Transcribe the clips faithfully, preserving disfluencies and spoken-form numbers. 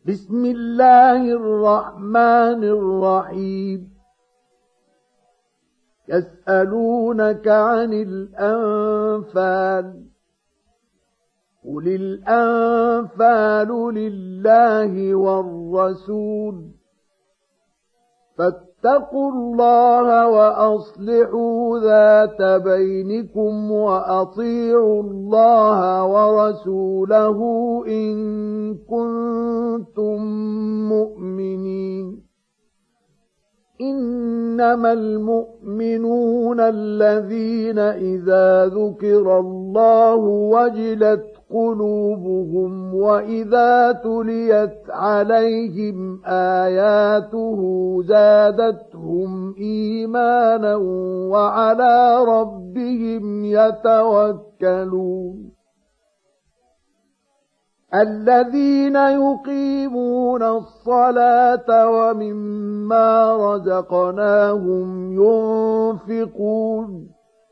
بسم الله الرحمن الرحيم. يسألونك عن الأنفال، قل الأنفال لله والرسول، فاتقوا الله وأصلحوا ذات بينكم وأطيعوا الله ورسوله إن كنتم مؤمنين. إنما المؤمنون الذين إذا ذكر الله وجلت قلوبهم وإذا تليت عليهم آياته زادتهم إيمانا وعلى ربهم يتوكلون. الذين يقيمون الصلاة ومما رزقناهم ينفقون،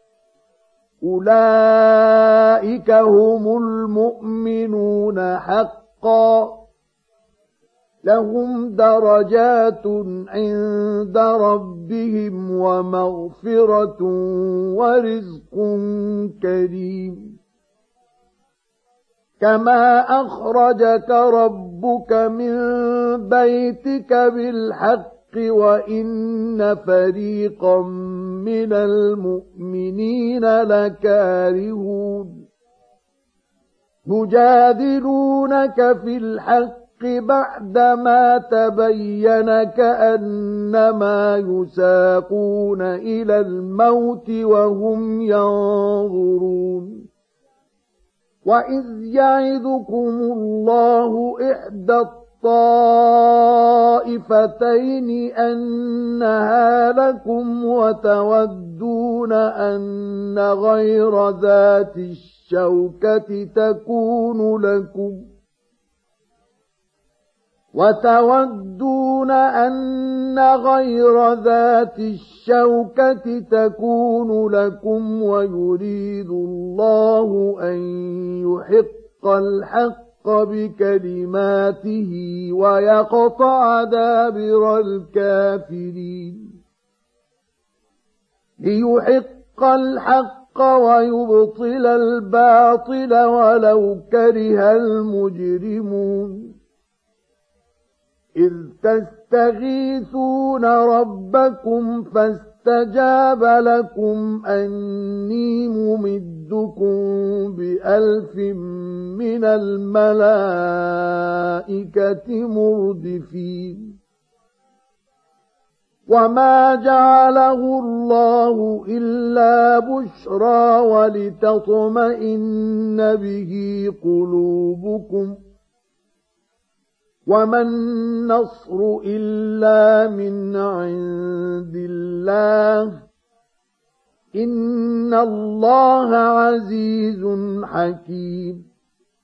أولئك هم المؤمنون حقا، لهم درجات عند ربهم ومغفرة ورزق كريم. كما أخرجك ربك من بيتك بالحق وإن فريقا من المؤمنين لكارهون، يجادلونك في الحق بعدما تبين كأنما يساقون إلى الموت وهم ينظرون. وإذ يعدكم الله إحدى الطائفتين أنها لكم وتودون أن غير ذات الشوكة تكون لكم وتودون أن غير ذات الشوكة تكون لكم ويريد الله أن يحق الحق بكلماته ويقطع دابر الكافرين. ليحق الحق ويبطل الباطل ولو كره المجرمون. إذ تستغيثون ربكم فاستجاب لكم أني ممدكم بألف من الملائكة مردفين. وما جعله الله إلا بشرى ولتطمئن به قلوبكم، وما النصر إلا من عند الله، إن الله عزيز حكيم.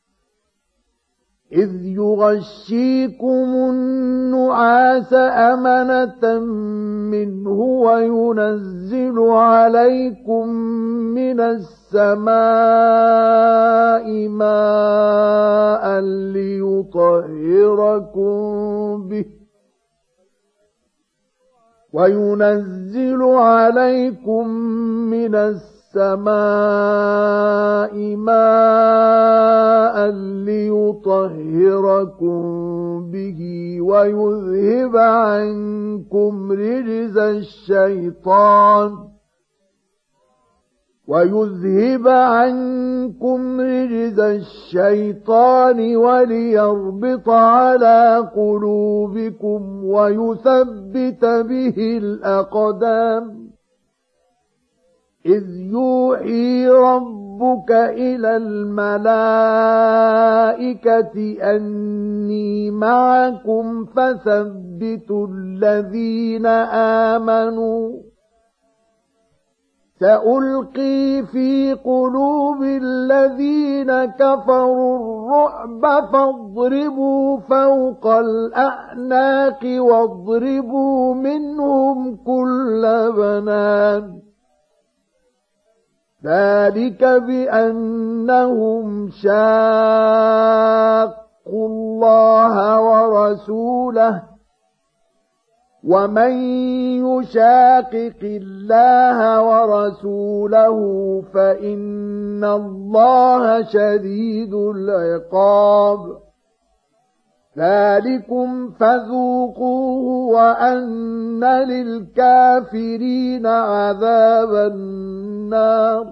إذ يغشيكم النعاس أمنة منه وينزل عليكم من السماء ماء ليطهركم به وينزل عليكم من السماء ماء ليطهركم به ويذهب عنكم رجز الشيطان ويذهب عنكم رجز الشيطان وليربط على قلوبكم ويثبت به الأقدام. إذ يوحي ربك إلى الملائكة أني معكم فثبتوا الذين آمنوا، سألقي في قلوب الذين كفروا الرعب فاضربوا فوق الأعناق واضربوا منهم كل بنان. ذلك بأنهم شاقوا واتقوا الله ورسوله ومن يشاقق الله ورسوله فإن الله شديد العقاب ذلكم فذوقوه وأن للكافرين عذاب النار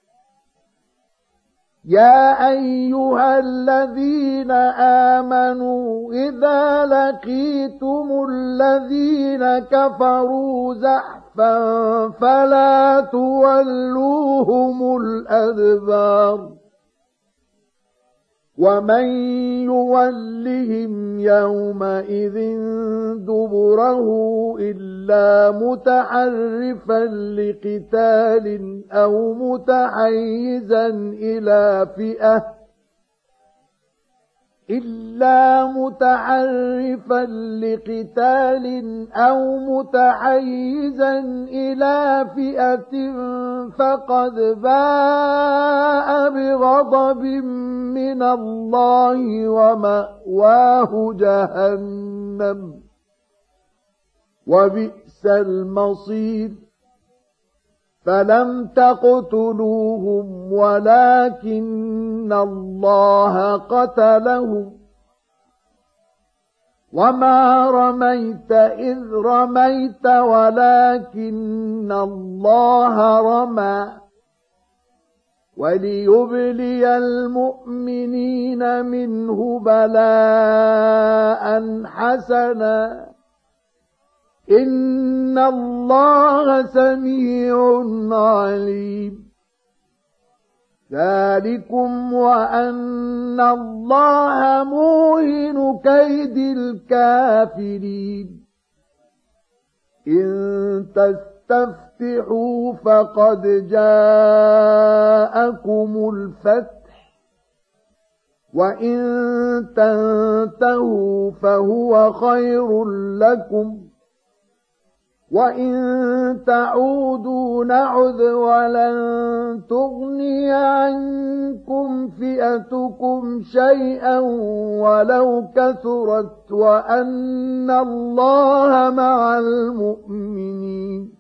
يا أيها الذين آمنوا إذا لقيتم الذين كفروا زحفا فلا تولوهم الأدبار ومن يولهم يومئذ دبره إلا متحرفا لقتال أو متحيزا إلى فئة إلا متحرفا لقتال أو متحيزا إلى فئة فقد باء بغضب من الله ومأواه جهنم وبئس المصير فلم تقتلوهم ولكن الله قتلهم وما رميت إذ رميت ولكن الله رمى وليبلي المؤمنين منه بلاء حسنا إن الله سميع عليم ذلكم وأن الله موهن كيد الكافرين إن تستفتحوا فقد جاءكم الفتح وإن تنتهوا فهو خير لكم وإن تعودوا نعد ولن تغني عنكم فئتكم شيئا ولو كثرت وأن الله مع المؤمنين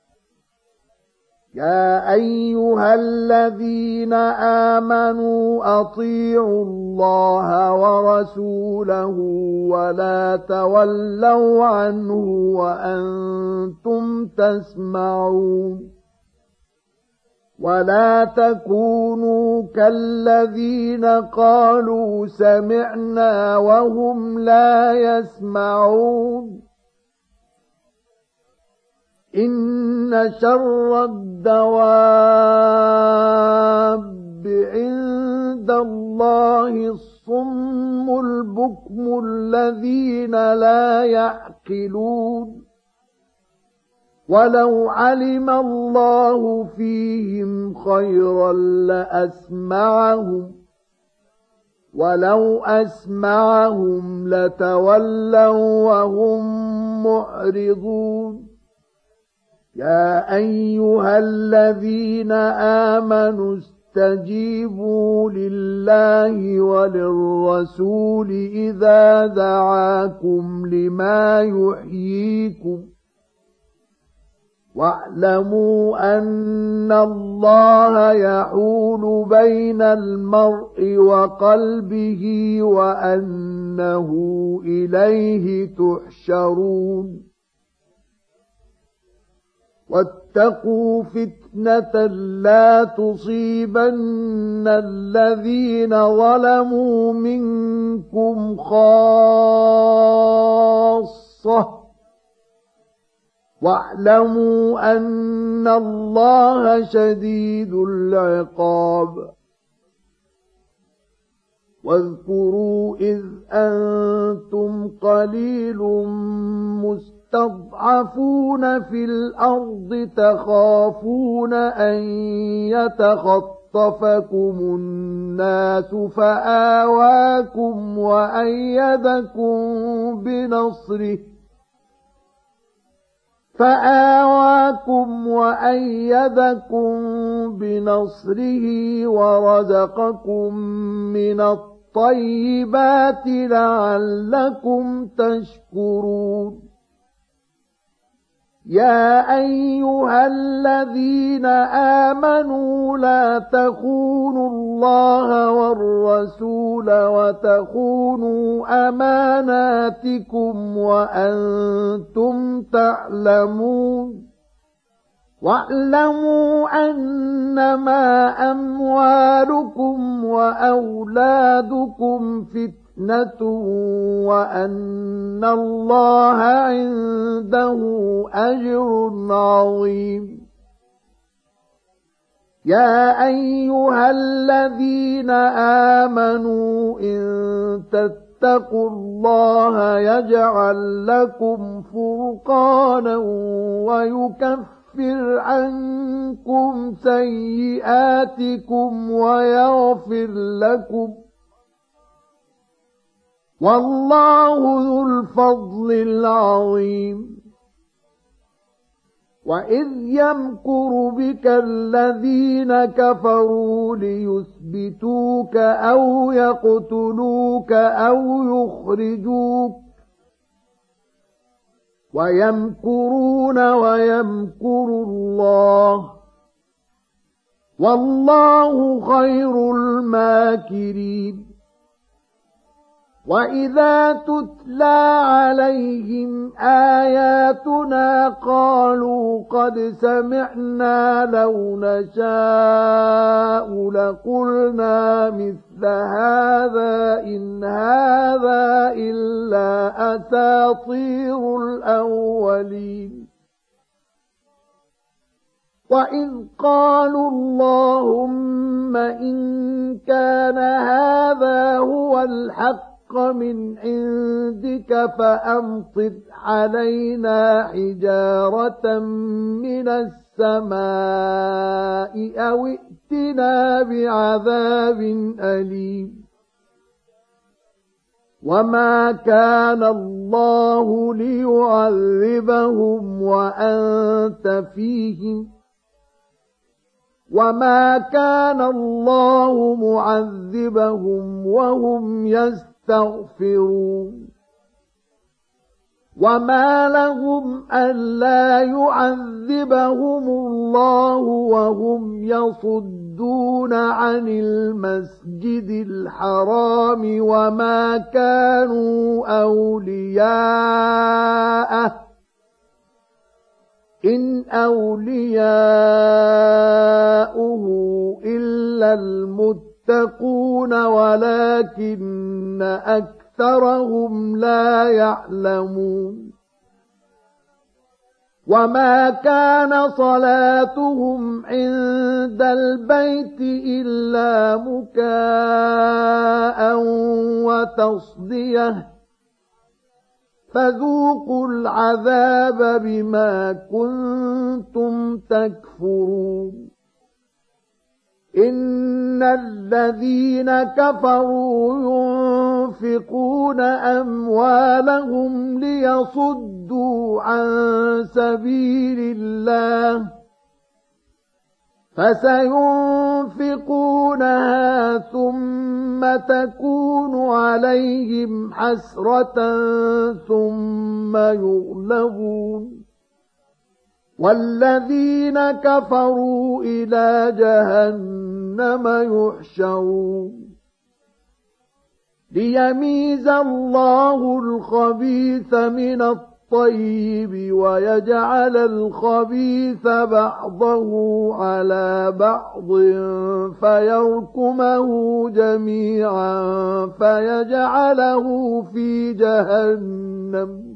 يا أيها الذين آمنوا أطيعوا الله ورسوله ولا تولوا عنه وأنتم تسمعون ولا تكونوا كالذين قالوا سمعنا وهم لا يسمعون إن شر الدواب عند الله الصم البكم الذين لا يعقلون ولو علم الله فيهم خيرا لأسمعهم ولو أسمعهم لتولوا وهم معرضون يا أيها الذين آمنوا استجيبوا لله وللرسول إذا دعاكم لما يحييكم واعلموا أن الله يحول بين المرء وقلبه وأنه إليه تحشرون واتقوا فتنة لا تصيبن الذين ظلموا منكم خاصة واعلموا أن الله شديد العقاب واذكروا إذ أنتم قليل مستضعفون في الأرض تخافون أن يتخطفكم الناس فآواكم وأيدكم بنصره فآواكم وأيدكم بنصره ورزقكم من الطيبات الطيبات لعلكم تشكرون يا أيها الذين آمنوا لا تخونوا الله والرسول وتخونوا أماناتكم وأنتم تعلمون واعلموا أنما أموالكم وأولادكم فتنة وأن الله عنده أجر عظيم يا أيها الذين آمنوا إن تتقوا الله يجعل لكم فرقانا ويكفر يغفر عنكم سيئاتكم ويغفر لكم والله ذو الفضل العظيم وإذ يمكر بك الذين كفروا ليثبتوك أو يقتلوك أو يخرجوك ويمكرون ويمكر الله والله خير الماكرين وإذا تتلى عليهم آياتنا قالوا قد سمعنا لو نشاء لقلنا مثل هذا إن هذا إلا أساطير الأولين وإذ قالوا اللهم إن كان هذا هو الحق من عندك فأمطر علينا حجارة من السماء أو ائتنا بعذاب أليم وما كان الله ليعذبهم وأنت فيهم وما كان الله معذبهم وهم يستغفرون وما لهم ألا يعذبهم الله وهم يصدون عن المسجد الحرام وما كانوا أولياءه إن أولياؤه إلا المتقون ولكن أكثرهم لا يعلمون وما كان صلاتهم عند البيت إلا مكاء وتصديه فذوقوا العذاب بما كنتم تكفرون إن الذين كفروا ينفقون أموالهم ليصدوا عن سبيل الله فسينفقونها ثم تكون عليهم حسرة ثم يغلبون والذين كفروا إلى جهنم يحشرون ليميز الله الخبيث من الطيب ويجعل الخبيث بعضه على بعض فيركمه جميعا فيجعله في جهنم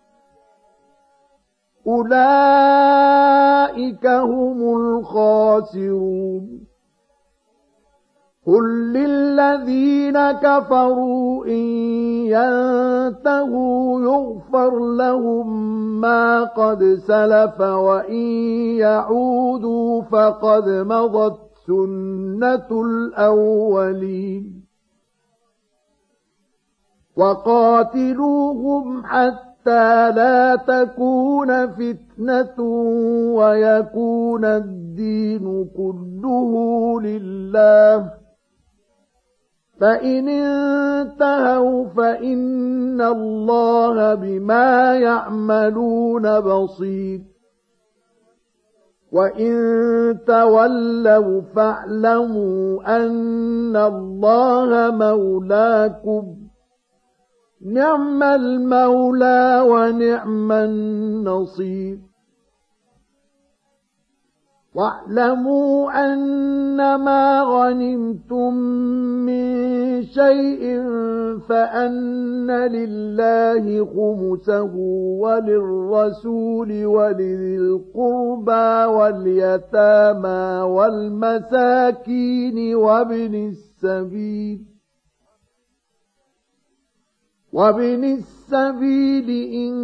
أولئك هم الخاسرون قل للذين كفروا إن ينتهوا يغفر لهم ما قد سلف وإن يعودوا فقد مضت سنة الأولين وقاتلوهم حتى حتى لا تكون فتنة ويكون الدين كله لله فإن انتهوا فإن الله بما يعملون بصير وإن تولوا فاعلموا أن الله مولاكم نعم المولى ونعم النصير واعلموا أنما غنمتم من شيء فأن لله خمسه وللرسول ولذي القربى واليتامى والمساكين وابن السبيل وابن السبيل إن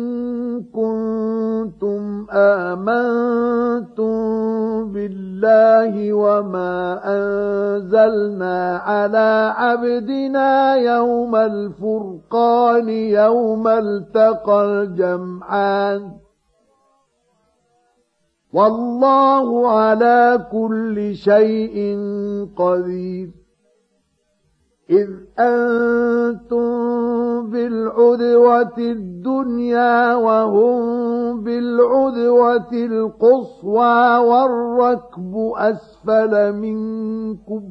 كنتم آمنتم بالله وما أنزلنا على عبدنا يوم الفرقان يوم التقى الجمعان والله على كل شيء قدير إذ أنتم بالعدوة الدنيا وهم بالعدوة القصوى والركب أسفل منكم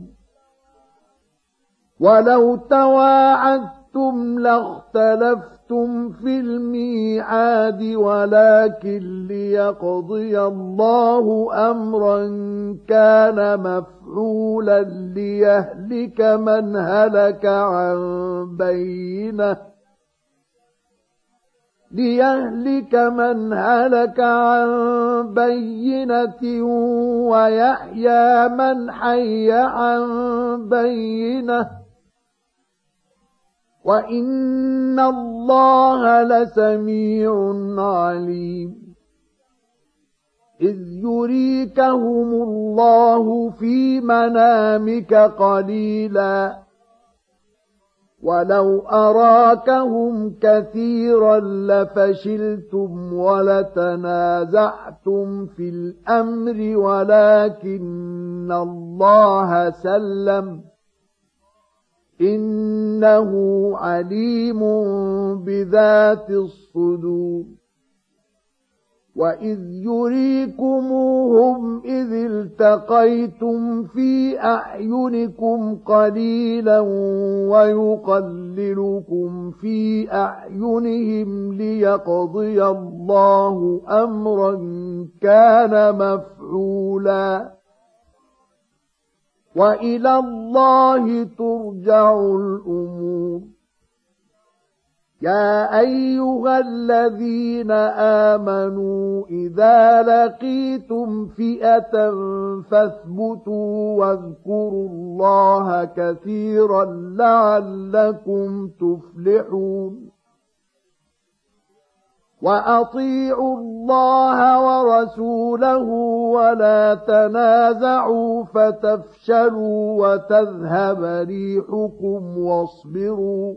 ولو تواعدتم لاختلفتم في الميعاد ولكن ليقضي الله أمرا كان مفعولا ليهلك من هلك عن بينه ليهلك من هلك عن بينة ويحيى من حي عن بينة وإن الله لسميع عليم إذ يريكهم الله في منامك قليلا ولو أراكهم كثيرا لفشلتم ولتنازعتم في الأمر ولكن الله سلم إنه عليم بذات الصدور وإذ يريكموهم إذ التقيتم في أعينكم قليلا ويقللكم في أعينهم ليقضي الله أمرا كان مفعولا وإلى الله ترجع الأمور يا أيها الذين آمنوا إذا لقيتم فئة فاثبتوا واذكروا الله كثيرا لعلكم تفلحون وأطيعوا الله ورسوله ولا تنازعوا فتفشلوا وتذهب ريحكم واصبروا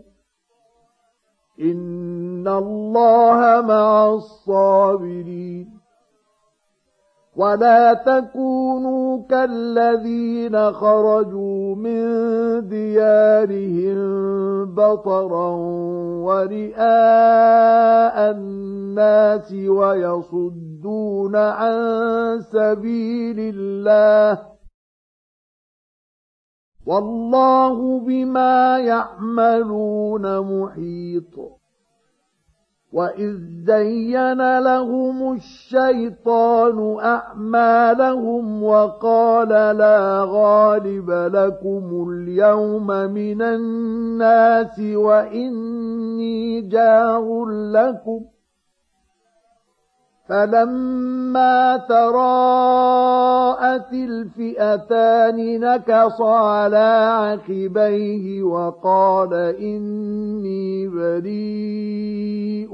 إن الله مع الصابرين ولا تكونوا كالذين خرجوا من ديارهم بطرا ورئاء الناس ويصدون عن سبيل الله والله بما يعملون محيط وإذ زين لهم الشيطان أعمالهم وقال لا غالب لكم اليوم من الناس وإني جار لكم فلما تراءت الفئتان نكص على عقبيه وقال إني بريء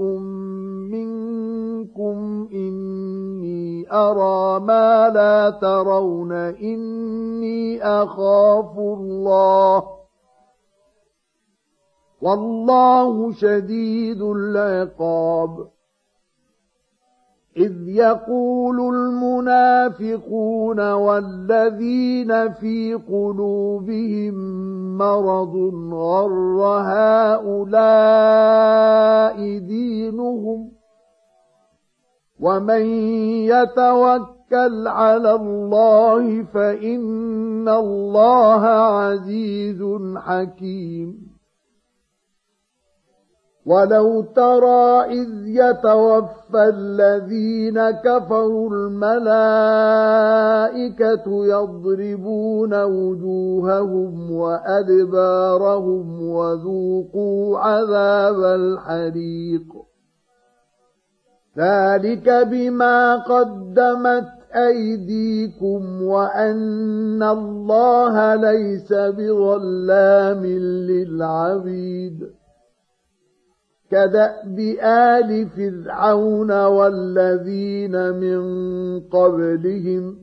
منكم إني أرى ما لا ترون إني أخاف الله والله شديد العقاب إذ يقول المنافقون والذين في قلوبهم مرض غر هؤلاء دينهم ومن يتوكل على الله فإن الله عزيز حكيم ولو ترى إذ يتوفى الذين كفروا الملائكة يضربون وجوههم وأدبارهم وذوقوا عذاب الحريق ذلك بما قدمت أيديكم وأن الله ليس بظلام للعبيد كدأب آل فرعون والذين من قبلهم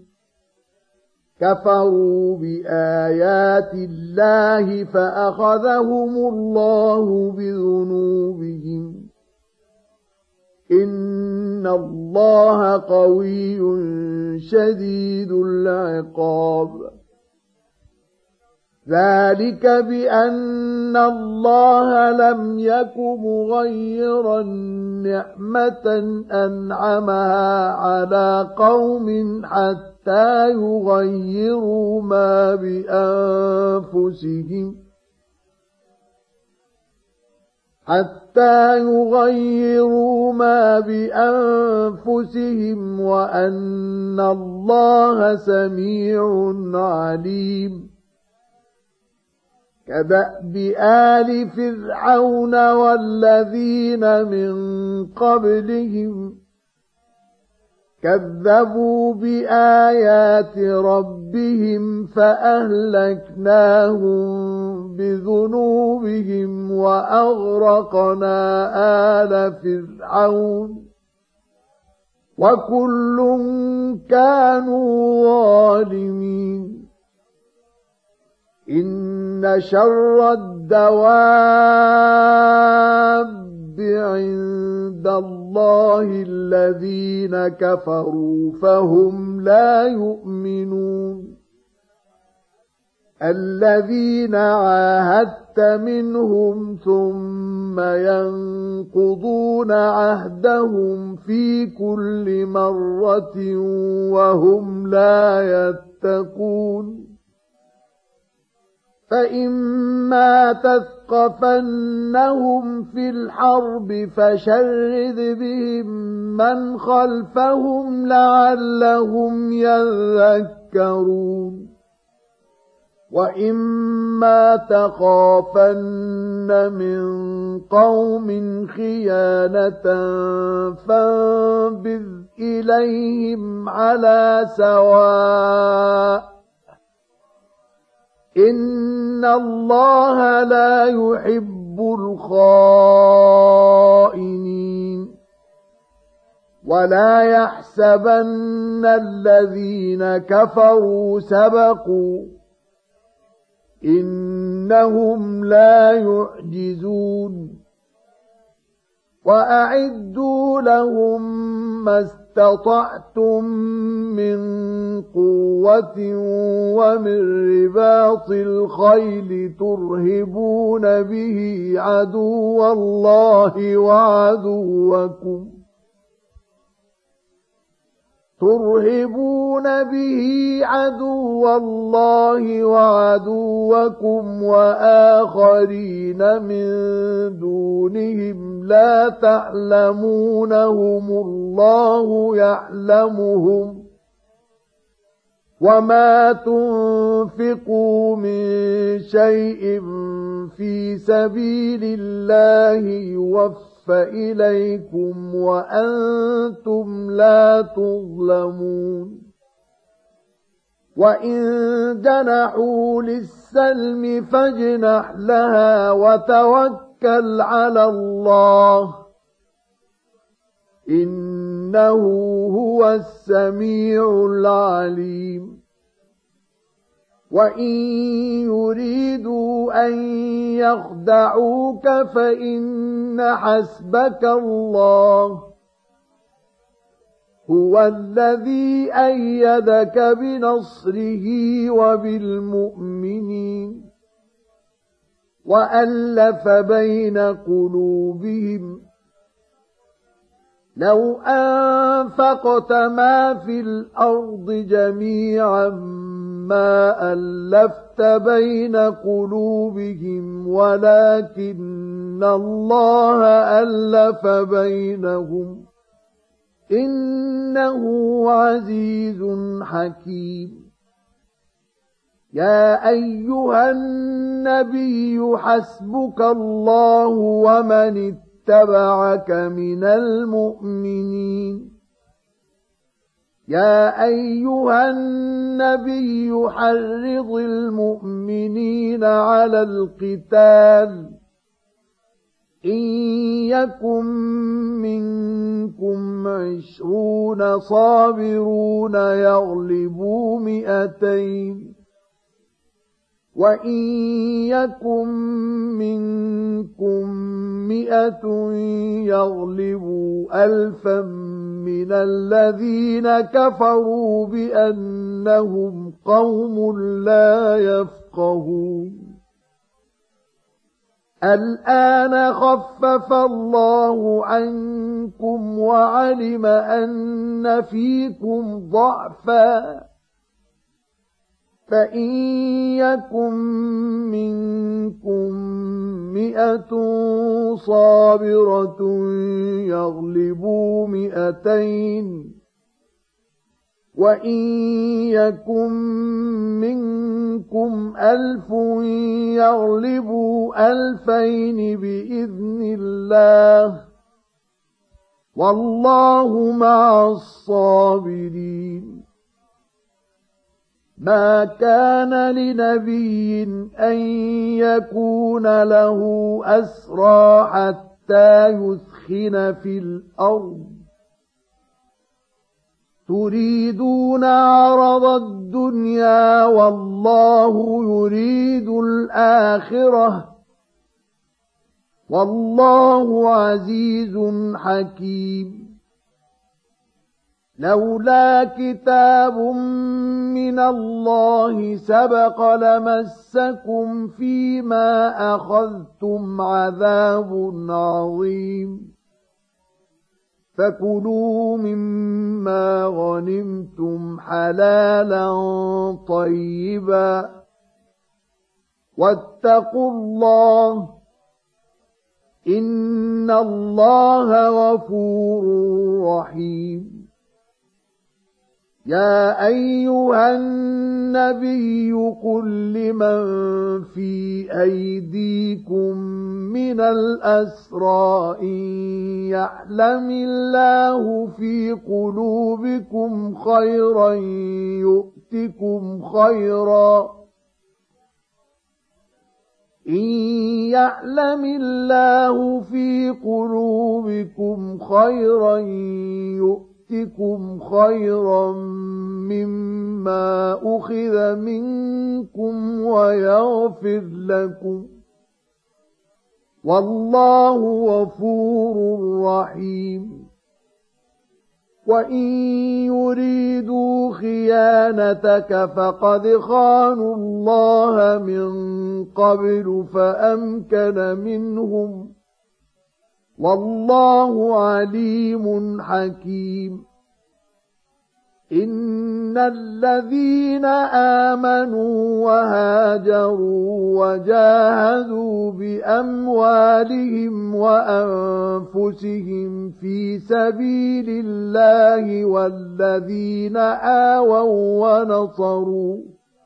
كفروا بآيات الله فأخذهم الله بذنوبهم إن الله قوي شديد العقاب ذلك بأن الله لم يك مغيرا نعمة أنعمها على قوم حتى يغيروا ما بأنفسهم حتى يغيروا ما بأنفسهم وأن الله سميع عليم كدأب آل فرعون والذين من قبلهم كذبوا بآيات ربهم فأهلكناهم بذنوبهم وأغرقنا آل فرعون وكل كانوا ظالمين إن شر الدواب عند الله الذين كفروا فهم لا يؤمنون الذين عاهدت منهم ثم ينقضون عهدهم في كل مرة وهم لا يتقون فإما تثقفنهم في الحرب فشرد بهم من خلفهم لعلهم يذكرون وإما تخافن من قوم خيانة فانبذ إليهم على سواء إن الله لا يحب الخائنين ولا يحسبن الذين كفروا سبقوا إنهم لا يعجزون وأعدوا لهم ما استطعتم من قوة ومن رباط الخيل ترهبون به عدو الله وعدوكم ترهبون به عدو الله وعدوكم وآخرين من دونهم لا تعلمونهم الله يعلمهم وما تنفقوا من شيء في سبيل الله يوفى فإليكم وأنتم لا تظلمون وإن جنحوا للسلم فاجنح لها وتوكل على الله إنه هو السميع العليم وإن يريدوا أن يخدعوك فإن حسبك الله هو الذي أيدك بنصره وبالمؤمنين وألف بين قلوبهم لو أنفقت ما في الأرض جميعا ما ألفت بين قلوبهم ولكن الله ألف بينهم إنه عزيز حكيم يا أيها النبي حسبك الله ومن اتبعك من المؤمنين يا أيها النبي حرض المؤمنين على القتال إن يكن منكم عشرون صابرون يغلبوا مئتين وإن يكن منكم مئة يغلبوا ألفا من الذين كفروا بأنهم قوم لا يفقهون الآن خفف الله عنكم وعلم أن فيكم ضعفا فإن يكن منكم مئة صابرة يغلبوا مئتين وإن يكن منكم ألف يغلبوا ألفين بإذن الله والله مع الصابرين ما كان لنبي أن يكون له أسرى حتى يثخن في الأرض تريدون عرض الدنيا والله يريد الآخرة والله عزيز حكيم لولا كتاب من الله سبق لمسكم فيما أخذتم عذاب عظيم فكلوا مما غنمتم حلالا طيبا واتقوا الله إن الله غفور رحيم يا أيها النبي قل لمن في أيديكم من الأسرى إن يعلم الله في قلوبكم خيرا يؤتكم خيرا إن يعلم الله في قلوبكم خيرا يؤتكم يؤتكم خيرا مما أخذ منكم ويغفر لكم والله غفور رحيم وإن يريدوا خيانتك فقد خانوا الله من قبل فأمكن منهم والله عليم حكيم إن الذين آمنوا وهاجروا وجاهدوا بأموالهم وأنفسهم في سبيل الله والذين آووا ونصروا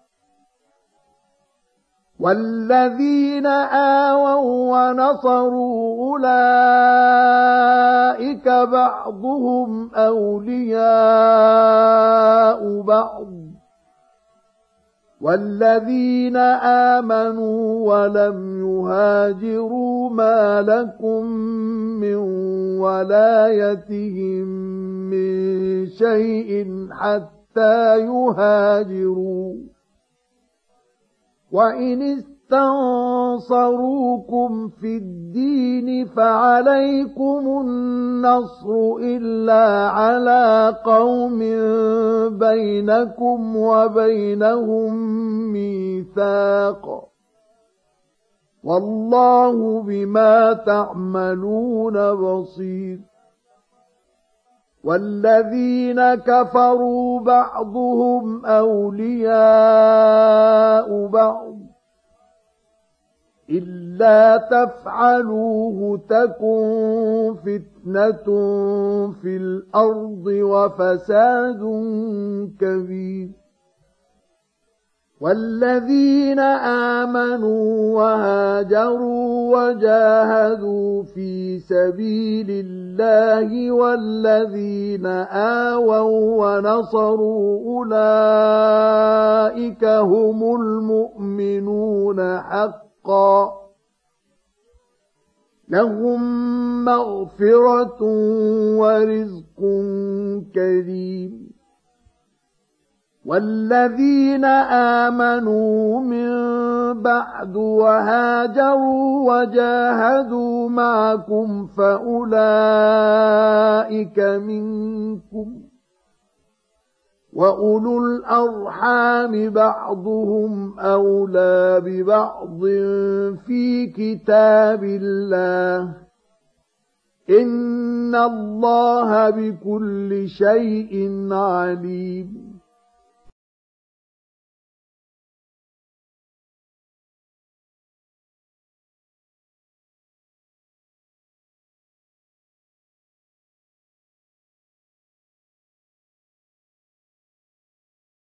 والذين آووا ونصروا أولئك بعضهم أولياء بعض والذين آمنوا ولم يهاجروا ما لكم من ولايتهم من شيء حتى يهاجروا وإن اسْتَنصَرُوكُمْ فِي الدِّينِ فَعَلَيْكُمُ النَّصْرُ إِلَّا عَلَى قَوْمٍ بَيْنَكُمْ وَبَيْنَهُم مِّيثَاقٌ وَاللَّهُ بِمَا تَعْمَلُونَ بَصِيرٌ وَالَّذِينَ كَفَرُوا بَعْضُهُمْ أَوْلِيَاءُ بَعْضٍ إِلَّا تَفْعَلُوهُ تَكُنْ فِتْنَةٌ فِي الْأَرْضِ وَفَسَادٌ كَبِيرٌ وَالَّذِينَ آمَنُوا وَهَاجَرُوا وَجَاهَدُوا فِي سَبِيلِ اللَّهِ وَالَّذِينَ آوَوا وَّنَصَرُوا أُولَئِكَ هُمُ الْمُؤْمِنُونَ حَقًّا لَهُم مَّغْفِرَةٌ وَرِزْقٌ كَرِيمٌ وَالَّذِينَ آمَنُوا مِن بَعْدُ وَهَاجَرُوا وَجَاهَدُوا مَعَكُمْ فَأُولَئِكَ مِنكُمْ وَأُولُو الْأَرْحَامِ بَعْضُهُمْ أَوْلَى بِبَعْضٍ فِي كِتَابِ اللَّهِ إِنَّ اللَّهَ بِكُلِّ شَيْءٍ عَلِيمٌ